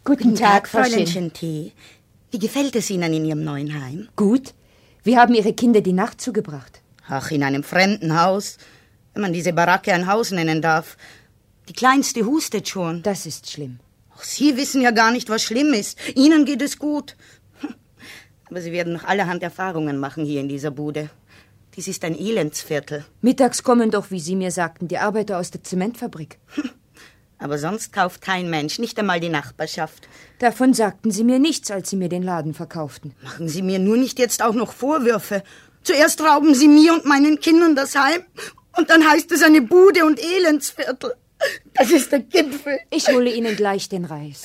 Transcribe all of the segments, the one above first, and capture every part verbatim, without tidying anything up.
Guten Tag, Fräulein Chanté. Wie gefällt es Ihnen in Ihrem neuen Heim? Gut. Wir haben Ihre Kinder die Nacht zugebracht. Ach, in einem fremden Haus, wenn man diese Baracke ein Haus nennen darf. Die Kleinste hustet schon. Das ist schlimm. Ach, Sie wissen ja gar nicht, was schlimm ist. Ihnen geht es gut. Aber Sie werden noch allerhand Erfahrungen machen hier in dieser Bude. Dies ist ein Elendsviertel. Mittags kommen doch, wie Sie mir sagten, die Arbeiter aus der Zementfabrik. Aber sonst kauft kein Mensch, nicht einmal die Nachbarschaft. Davon sagten Sie mir nichts, als Sie mir den Laden verkauften. Machen Sie mir nur nicht jetzt auch noch Vorwürfe. Zuerst rauben Sie mir und meinen Kindern das Heim und dann heißt es eine Bude und Elendsviertel. Das ist der Gipfel. Ich hole Ihnen gleich den Reis.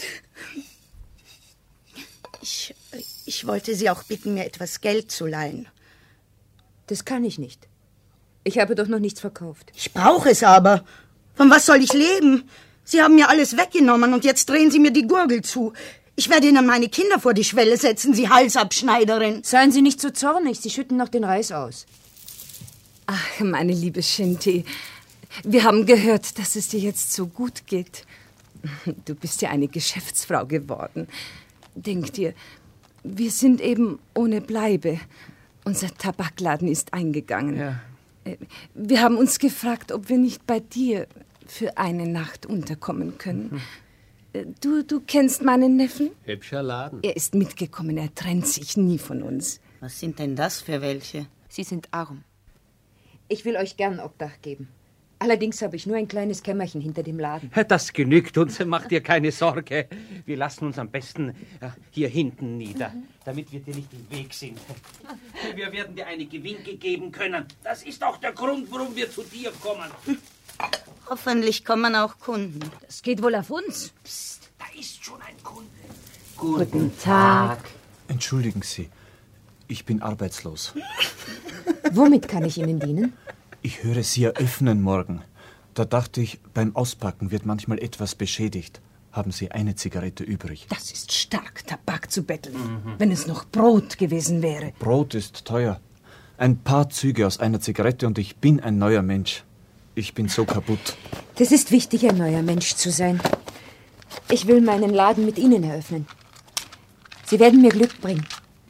Ich, ich wollte Sie auch bitten, mir etwas Geld zu leihen. Das kann ich nicht. Ich habe doch noch nichts verkauft. Ich brauche es aber. Von was soll ich leben? Sie haben mir alles weggenommen und jetzt drehen Sie mir die Gurgel zu. Ich werde Ihnen meine Kinder vor die Schwelle setzen, Sie Halsabschneiderin. Seien Sie nicht so zornig, Sie schütten noch den Reis aus. Ach, meine liebe Chanté, wir haben gehört, dass es dir jetzt so gut geht. Du bist ja eine Geschäftsfrau geworden. Denk dir, wir sind eben ohne Bleibe. Unser Tabakladen ist eingegangen. Ja. Wir haben uns gefragt, ob wir nicht bei dir für eine Nacht unterkommen können. Mhm. Du, du kennst meinen Neffen? Hübscher Laden. Er ist mitgekommen, er trennt sich nie von uns. Was sind denn das für welche? Sie sind arm. Ich will euch gern Obdach geben. Allerdings habe ich nur ein kleines Kämmerchen hinter dem Laden. Das genügt uns, mach dir keine Sorge. Wir lassen uns am besten ja, hier hinten nieder, mhm. damit wir dir nicht im Weg sind. Wir werden dir einige Winke geben können. Das ist auch der Grund, warum wir zu dir kommen. Hoffentlich kommen auch Kunden. Das geht wohl auf uns. Psst, da ist schon ein Kunde. Guten, Guten Tag. Entschuldigen Sie, ich bin arbeitslos. Womit kann ich Ihnen dienen? Ich höre Sie eröffnen morgen. Da dachte ich, beim Auspacken wird manchmal etwas beschädigt. Haben Sie eine Zigarette übrig? Das ist stark, Tabak zu betteln. Mhm. Wenn es noch Brot gewesen wäre. Brot ist teuer. Ein paar Züge aus einer Zigarette und ich bin ein neuer Mensch. Ich bin so kaputt. Das ist wichtig, ein neuer Mensch zu sein. Ich will meinen Laden mit Ihnen eröffnen. Sie werden mir Glück bringen.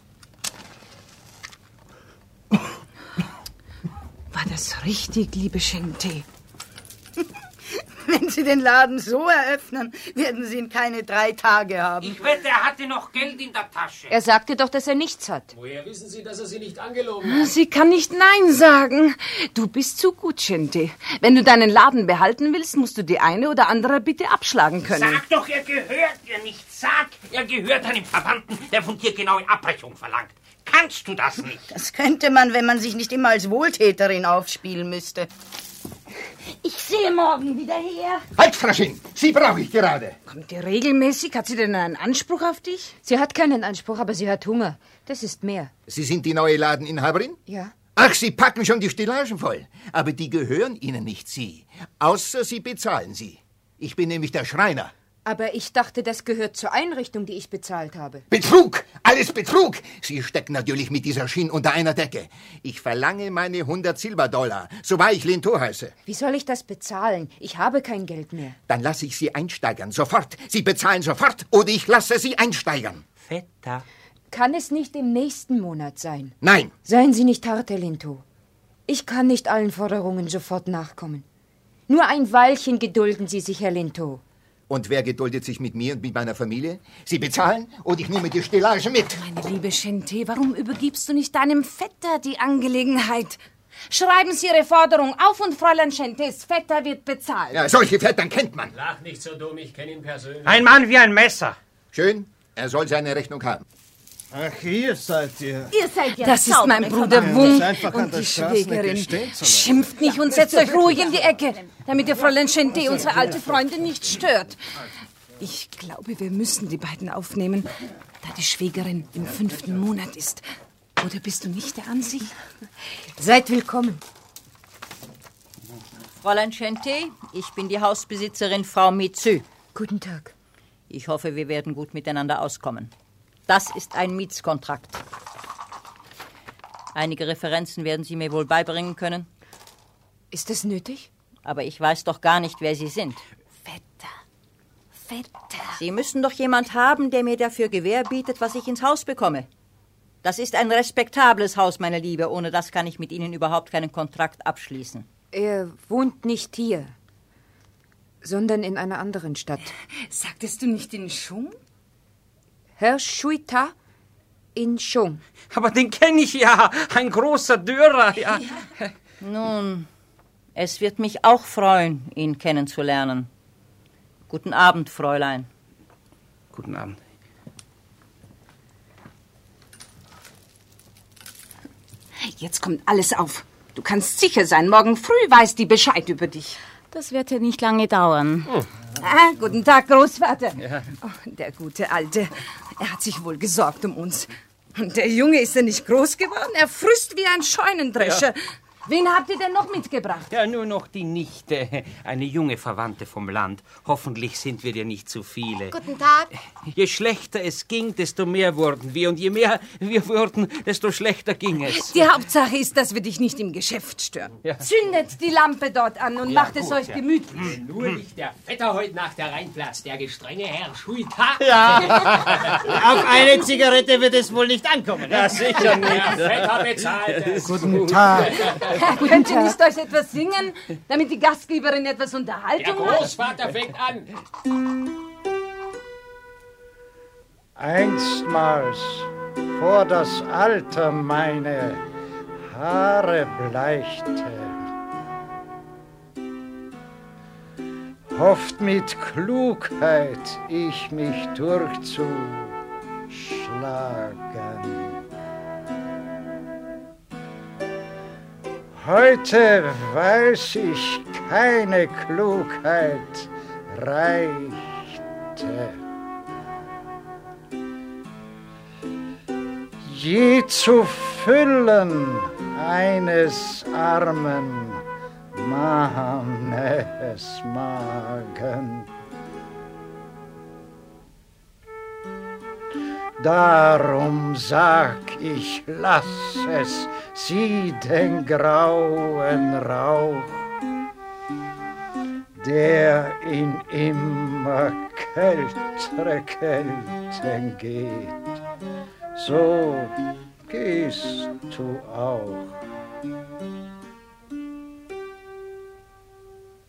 War das richtig, liebe Chanté? Wenn Sie den Laden so eröffnen, werden Sie ihn keine drei Tage haben. Ich wette, er hatte noch Geld in der Tasche. Er sagte doch, dass er nichts hat. Woher wissen Sie, dass er Sie nicht angelogen hat? Sie kann nicht Nein sagen. Du bist zu gut, Chanté. Wenn du deinen Laden behalten willst, musst du die eine oder andere bitte abschlagen können. Sag doch, er gehört dir nicht. Sag, er gehört einem Verwandten, der von dir genaue Abbrechung verlangt. Kannst du das nicht? Das könnte man, wenn man sich nicht immer als Wohltäterin aufspielen müsste. Ich sehe morgen wieder her. Halt, Fraschin, Sie brauche ich gerade. Kommt die regelmäßig? Hat sie denn einen Anspruch auf dich? Sie hat keinen Anspruch, aber sie hat Hunger. Das ist mehr. Sie sind die neue Ladeninhaberin? Ja. Ach, Sie packen schon die Stellagen voll. Aber die gehören Ihnen nicht, Sie. Außer Sie bezahlen sie. Ich bin nämlich der Schreiner. Aber ich dachte, das gehört zur Einrichtung, die ich bezahlt habe. Betrug! Alles Betrug! Sie stecken natürlich mit dieser Schien unter einer Decke. Ich verlange meine hundert Silberdollar, so wahr ich Lintot heiße. Wie soll ich das bezahlen? Ich habe kein Geld mehr. Dann lasse ich Sie einsteigern, sofort. Sie bezahlen sofort oder ich lasse Sie einsteigern. Vetter. Kann es nicht im nächsten Monat sein? Nein. Seien Sie nicht hart, Herr Lintot. Ich kann nicht allen Forderungen sofort nachkommen. Nur ein Weilchen gedulden Sie sich, Herr Lintot. Und wer geduldet sich mit mir und mit meiner Familie? Sie bezahlen und ich nehme die Stellage mit. Meine liebe Chanté, warum übergibst du nicht deinem Vetter die Angelegenheit? Schreiben Sie Ihre Forderung auf und Fräulein Chantés Vetter wird bezahlt. Ja, solche Vettern kennt man. Lach nicht so dumm, ich kenne ihn persönlich. Ein Mann wie ein Messer. Schön, er soll seine Rechnung haben. Ach, ihr seid ihr. Ihr seid ja Das ist mein Bruder Wung und die Schwägerin. Schimpft nicht und setzt euch ruhig in die Ecke, damit ihr Fräulein Chanté, unsere alte Freundin, nicht stört. Ich glaube, wir müssen die beiden aufnehmen, da die Schwägerin im fünften Monat ist. Oder bist du nicht der Ansicht? Seid willkommen. Fräulein Chanté, ich bin die Hausbesitzerin Frau Mitsü. Guten Tag. Ich hoffe, wir werden gut miteinander auskommen. Das ist ein Mietskontrakt. Einige Referenzen werden Sie mir wohl beibringen können. Ist das nötig? Aber ich weiß doch gar nicht, wer Sie sind. Vetter, Vetter. Sie müssen doch jemand haben, der mir dafür Gewähr bietet, was ich ins Haus bekomme. Das ist ein respektables Haus, meine Liebe. Ohne das kann ich mit Ihnen überhaupt keinen Kontrakt abschließen. Er wohnt nicht hier, sondern in einer anderen Stadt. Sagtest du nicht in Shung? Herr Shuita in Shung. Aber den kenne ich ja, ein großer Dürer. Ja. Ja. Nun, es wird mich auch freuen, ihn kennenzulernen. Guten Abend, Fräulein. Guten Abend. Jetzt kommt alles auf. Du kannst sicher sein, morgen früh weiß die Bescheid über dich. Das wird ja nicht lange dauern. Hm. Ah, guten Tag, Großvater. Ja. Oh, der gute Alte. Er hat sich wohl gesorgt um uns. Und der Junge ist ja nicht groß geworden. Er frisst wie ein Scheunendrescher. Ja. Wen habt ihr denn noch mitgebracht? Ja, nur noch die Nichte, eine junge Verwandte vom Land. Hoffentlich sind wir dir nicht zu viele. Guten Tag. Je schlechter es ging, desto mehr wurden wir. Und je mehr wir wurden, desto schlechter ging es. Die Hauptsache ist, dass wir dich nicht im Geschäft stören. Ja. Zündet die Lampe dort an und ja, macht gut, es euch ja. gemütlich. Hm. Nur nicht der Vetter heute Nacht der Rheinplatz, der gestrenge Herr Schuita. Ja, auf eine Zigarette wird es wohl nicht ankommen. Ja, sicher nicht. Der Vetter bezahlt. Guten Tag. Könnt ihr nicht euch etwas singen, damit die Gastgeberin etwas Unterhaltung hat? Der Großvater fängt an. Einstmals, vor das Alter meine Haare bleichte, hofft mit Klugheit ich mich durchzuschlagen. Heute weiß ich, keine Klugheit reichte. Je zu füllen eines armen Mannes Magen. Darum sag ich, lass es, sieh den grauen Rauch, der in immer kältere Kälten geht. So gehst du auch.